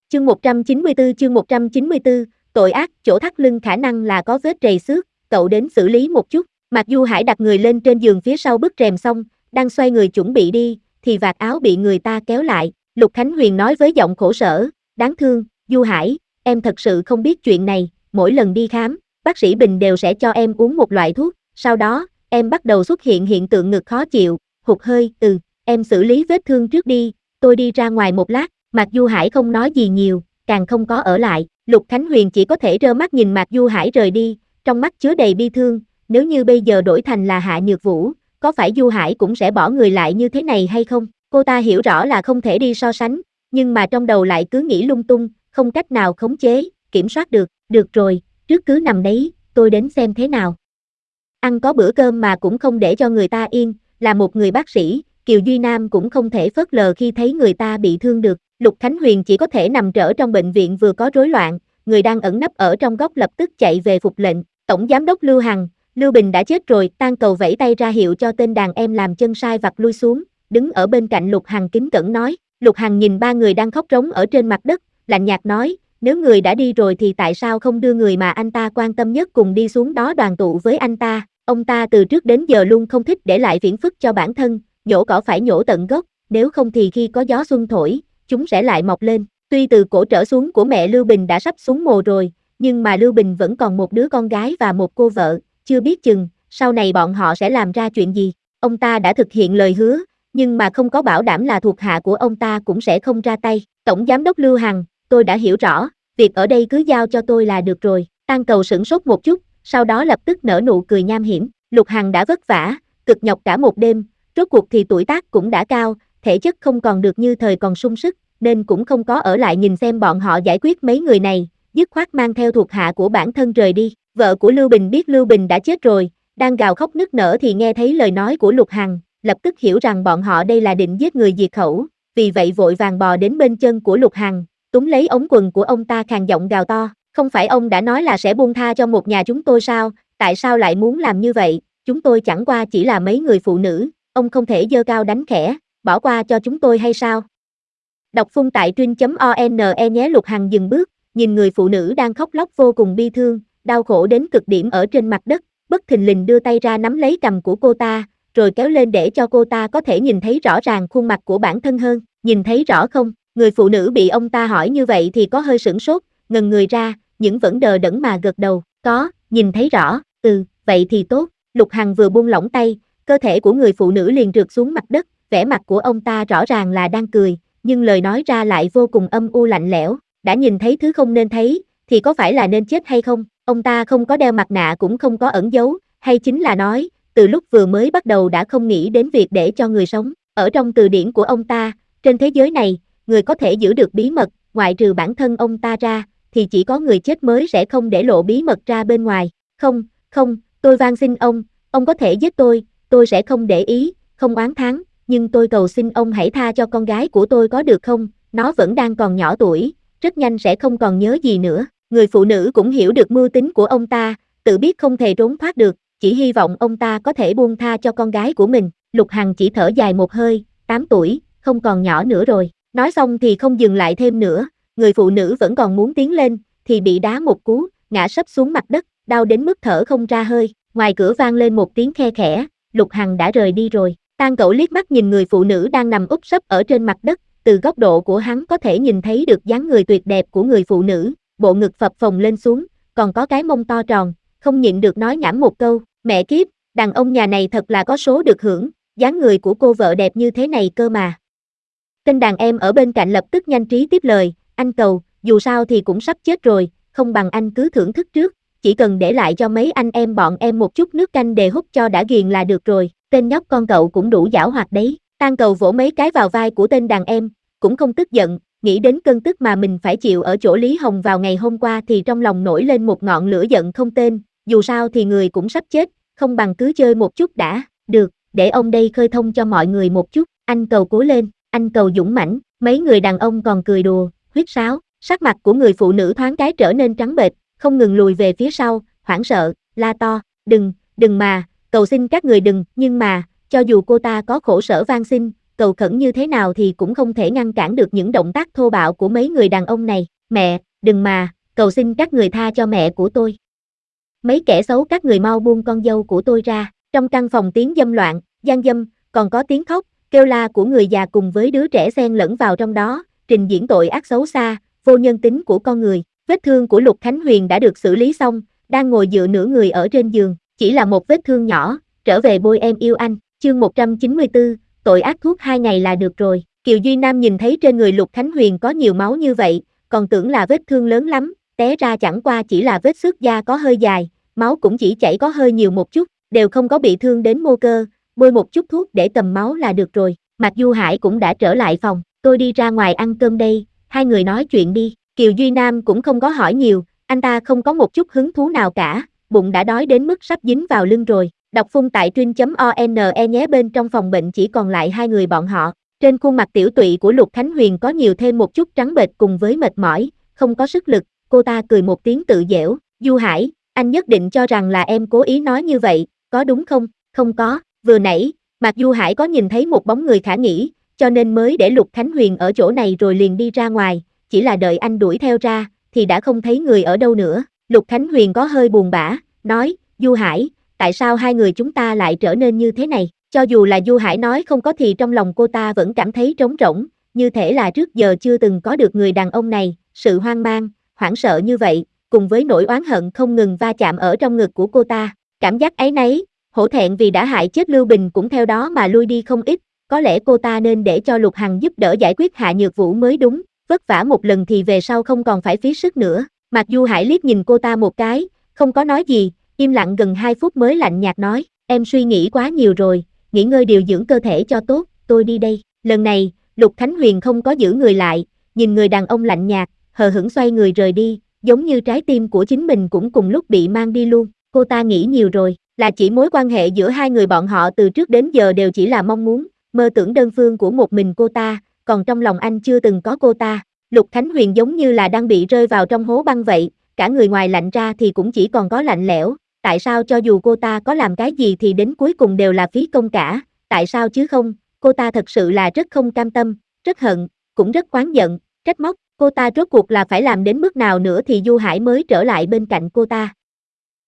Chương 194, tội ác, chỗ thắt lưng khả năng là có vết trầy xước, cậu đến xử lý một chút. Mạc Du Hải đặt người lên trên giường phía sau bức rèm xong, đang xoay người chuẩn bị đi, thì vạt áo bị người ta kéo lại. Lục Khánh Huyền nói với giọng khổ sở, đáng thương, Du Hải, em thật sự không biết chuyện này, mỗi lần đi khám, bác sĩ Bình đều sẽ cho em uống một loại thuốc, sau đó, em bắt đầu xuất hiện hiện tượng ngực khó chịu, hụt hơi, em xử lý vết thương trước đi, tôi đi ra ngoài một lát. Mạc Du Hải không nói gì nhiều, càng không có ở lại. Lục Khánh Huyền chỉ có thể trơ mắt nhìn Mạc Du Hải rời đi, trong mắt chứa đầy bi thương. Nếu như bây giờ đổi thành là Hạ Nhược Vũ, có phải Du Hải cũng sẽ bỏ người lại như thế này hay không? Cô ta hiểu rõ là không thể đi so sánh, nhưng mà trong đầu lại cứ nghĩ lung tung, không cách nào khống chế, kiểm soát được. Được rồi, trước cứ nằm đấy, tôi đến xem thế nào. Ăn có bữa cơm mà cũng không để cho người ta yên, là một người bác sĩ, Kiều Duy Nam cũng không thể phớt lờ khi thấy người ta bị thương được. Lục Khánh Huyền chỉ có thể nằm trở trong bệnh viện vừa có rối loạn, người đang ẩn nấp ở trong góc lập tức chạy về phục lệnh. Tổng giám đốc Lưu Hằng, Lưu Bình đã chết rồi. Tang Cầu vẫy tay ra hiệu cho tên đàn em làm chân sai vặt lui xuống, đứng ở bên cạnh Lục Hằng kính cẩn nói. Lục Hằng nhìn ba người đang khóc rống ở trên mặt đất, lạnh nhạt nói, nếu người đã đi rồi thì tại sao không đưa người mà anh ta quan tâm nhất cùng đi xuống đó đoàn tụ với anh ta? Ông ta từ trước đến giờ luôn không thích để lại phiền phức cho bản thân, nhổ cỏ phải nhổ tận gốc, nếu không thì khi có gió xuân thổi, chúng sẽ lại mọc lên. Tuy từ cổ trở xuống của mẹ Lưu Bình đã sắp xuống mồ rồi, nhưng mà Lưu Bình vẫn còn một đứa con gái và một cô vợ, chưa biết chừng, sau này bọn họ sẽ làm ra chuyện gì. Ông ta đã thực hiện lời hứa, nhưng mà không có bảo đảm là thuộc hạ của ông ta cũng sẽ không ra tay. Tổng giám đốc Lưu Hằng, tôi đã hiểu rõ, việc ở đây cứ giao cho tôi là được rồi. Tang Cầu sửng sốt một chút, sau đó lập tức nở nụ cười nham hiểm. Lục Hằng đã vất vả, cực nhọc cả một đêm, rốt cuộc thì tuổi tác cũng đã cao, thể chất không còn được như thời còn sung sức, nên cũng không có ở lại nhìn xem bọn họ giải quyết mấy người này, dứt khoát mang theo thuộc hạ của bản thân rời đi. Vợ của Lưu Bình biết Lưu Bình đã chết rồi, đang gào khóc nức nở thì nghe thấy lời nói của Lục Hằng, lập tức hiểu rằng bọn họ đây là định giết người diệt khẩu, vì vậy vội vàng bò đến bên chân của Lục Hằng, túm lấy ống quần của ông ta khàn giọng gào to, không phải ông đã nói là sẽ buông tha cho một nhà chúng tôi sao, tại sao lại muốn làm như vậy, chúng tôi chẳng qua chỉ là mấy người phụ nữ, ông không thể giơ cao đánh khẽ, bỏ qua cho chúng tôi hay sao? Đọc phun tại truyện.one nhé. Lục Hằng dừng bước, nhìn người phụ nữ đang khóc lóc vô cùng bi thương, đau khổ đến cực điểm ở trên mặt đất, bất thình lình đưa tay ra nắm lấy cằm của cô ta, rồi kéo lên để cho cô ta có thể nhìn thấy rõ ràng khuôn mặt của bản thân hơn. Nhìn thấy rõ không? Người phụ nữ bị ông ta hỏi như vậy thì có hơi sửng sốt, ngần người ra, nhưng vẫn đờ đẫn mà gật đầu, có, nhìn thấy rõ, vậy thì tốt. Lục Hằng vừa buông lỏng tay, cơ thể của người phụ nữ liền trượt xuống mặt đất, vẻ mặt của ông ta rõ ràng là đang cười, nhưng lời nói ra lại vô cùng âm u lạnh lẽo, đã nhìn thấy thứ không nên thấy, thì có phải là nên chết hay không? Ông ta không có đeo mặt nạ cũng không có ẩn giấu, hay chính là nói, từ lúc vừa mới bắt đầu đã không nghĩ đến việc để cho người sống. Ở trong từ điển của ông ta, trên thế giới này, người có thể giữ được bí mật, ngoại trừ bản thân ông ta ra, thì chỉ có người chết mới sẽ không để lộ bí mật ra bên ngoài. Không, tôi van xin ông có thể giết tôi sẽ không để ý, không oán thán, nhưng tôi cầu xin ông hãy tha cho con gái của tôi có được không, nó vẫn đang còn nhỏ tuổi, rất nhanh sẽ không còn nhớ gì nữa. Người phụ nữ cũng hiểu được mưu tính của ông ta, tự biết không thể trốn thoát được, chỉ hy vọng ông ta có thể buông tha cho con gái của mình. Lục Hằng chỉ thở dài một hơi, 8 tuổi, không còn nhỏ nữa rồi. Nói xong thì không dừng lại thêm nữa, người phụ nữ vẫn còn muốn tiến lên, thì bị đá một cú, ngã sấp xuống mặt đất, đau đến mức thở không ra hơi. Ngoài cửa vang lên một tiếng khe khẽ, Lục Hằng đã rời đi rồi. Tang Cẩu liếc mắt nhìn người phụ nữ đang nằm úp sấp ở trên mặt đất, từ góc độ của hắn có thể nhìn thấy được dáng người tuyệt đẹp của người phụ nữ, bộ ngực phập phồng lên xuống, còn có cái mông to tròn, không nhịn được nói nhảm một câu, mẹ kiếp, đàn ông nhà này thật là có số được hưởng, dáng người của cô vợ đẹp như thế này cơ mà. Tên đàn em ở bên cạnh lập tức nhanh trí tiếp lời, anh Cầu, dù sao thì cũng sắp chết rồi, không bằng anh cứ thưởng thức trước, chỉ cần để lại cho mấy anh em bọn em một chút nước canh đề hút cho đã ghiền là được rồi, tên nhóc con cậu cũng đủ giảo hoạt đấy. Tang Cầu vỗ mấy cái vào vai của tên đàn em, cũng không tức giận, nghĩ đến cơn tức mà mình phải chịu ở chỗ Lý Hồng vào ngày hôm qua thì trong lòng nổi lên một ngọn lửa giận không tên, dù sao thì người cũng sắp chết, không bằng cứ chơi một chút đã, được, để ông đây khơi thông cho mọi người một chút, anh Cầu cố lên, anh Cầu dũng mãnh, mấy người đàn ông còn cười đùa, huýt sáo, sắc mặt của người phụ nữ thoáng cái trở nên trắng bệch, không ngừng lùi về phía sau, hoảng sợ, la to, đừng mà, cầu xin các người đừng, nhưng mà, cho dù cô ta có khổ sở van xin, cầu khẩn như thế nào thì cũng không thể ngăn cản được những động tác thô bạo của mấy người đàn ông này. Mẹ, đừng mà, cầu xin các người tha cho mẹ của tôi. Mấy kẻ xấu các người mau buông con dâu của tôi ra. Trong căn phòng tiếng dâm loạn, gian dâm, còn có tiếng khóc, kêu la của người già cùng với đứa trẻ xen lẫn vào trong đó, trình diễn tội ác xấu xa, vô nhân tính của con người. Vết thương của Lục Khánh Huyền đã được xử lý xong, đang ngồi dựa nửa người ở trên giường, chỉ là một vết thương nhỏ, trở về bôi em yêu anh. Chương 194, tội ác thuốc 2 ngày là được rồi. Kiều Duy Nam nhìn thấy trên người Lục Khánh Huyền có nhiều máu như vậy, còn tưởng là vết thương lớn lắm, té ra chẳng qua chỉ là vết xước da có hơi dài, máu cũng chỉ chảy có hơi nhiều một chút, đều không có bị thương đến mô cơ, bôi một chút thuốc để cầm máu là được rồi. Mạc Du Hải cũng đã trở lại phòng, tôi đi ra ngoài ăn cơm đây, hai người nói chuyện đi. Kiều Duy Nam cũng không có hỏi nhiều, anh ta không có một chút hứng thú nào cả, bụng đã đói đến mức sắp dính vào lưng rồi. Đọc phun tại truyện.one nhé. Bên trong phòng bệnh chỉ còn lại hai người bọn họ. Trên khuôn mặt tiểu tụy của Lục Khánh Huyền có nhiều thêm một chút trắng bệch cùng với mệt mỏi, không có sức lực, cô ta cười một tiếng tự giễu, Du Hải, anh nhất định cho rằng là em cố ý nói như vậy, có đúng không? Không có, vừa nãy, Mạc Du Hải có nhìn thấy một bóng người khả nghi, cho nên mới để Lục Khánh Huyền ở chỗ này rồi liền đi ra ngoài, chỉ là đợi anh đuổi theo ra, thì đã không thấy người ở đâu nữa. Lục Khánh Huyền có hơi buồn bã, nói, Du Hải, tại sao hai người chúng ta lại trở nên như thế này? Cho dù là Du Hải nói không có thì trong lòng cô ta vẫn cảm thấy trống rỗng, như thể là trước giờ chưa từng có được người đàn ông này, sự hoang mang, hoảng sợ như vậy, cùng với nỗi oán hận không ngừng va chạm ở trong ngực của cô ta. Cảm giác áy náy, hổ thẹn vì đã hại chết Lưu Bình cũng theo đó mà lui đi không ít, có lẽ cô ta nên để cho Lục Hằng giúp đỡ giải quyết Hạ Nhược Vũ mới đúng, vất vả một lần thì về sau không còn phải phí sức nữa. Mạc Du Hải liếc nhìn cô ta một cái, không có nói gì, im lặng gần 2 phút mới lạnh nhạt nói, em suy nghĩ quá nhiều rồi, nghỉ ngơi điều dưỡng cơ thể cho tốt, tôi đi đây. Lần này, Lục Khánh Huyền không có giữ người lại, nhìn người đàn ông lạnh nhạt, hờ hững xoay người rời đi, giống như trái tim của chính mình cũng cùng lúc bị mang đi luôn. Cô ta nghĩ nhiều rồi, là chỉ mối quan hệ giữa hai người bọn họ từ trước đến giờ đều chỉ là mong muốn, mơ tưởng đơn phương của một mình cô ta, còn trong lòng anh chưa từng có cô ta. Lục Khánh Huyền giống như là đang bị rơi vào trong hố băng vậy, cả người ngoài lạnh ra thì cũng chỉ còn có lạnh lẽo, tại sao cho dù cô ta có làm cái gì thì đến cuối cùng đều là phí công cả, tại sao chứ không, cô ta thật sự là rất không cam tâm, rất hận, cũng rất oán giận, trách móc, cô ta rốt cuộc là phải làm đến mức nào nữa thì Du Hải mới trở lại bên cạnh cô ta.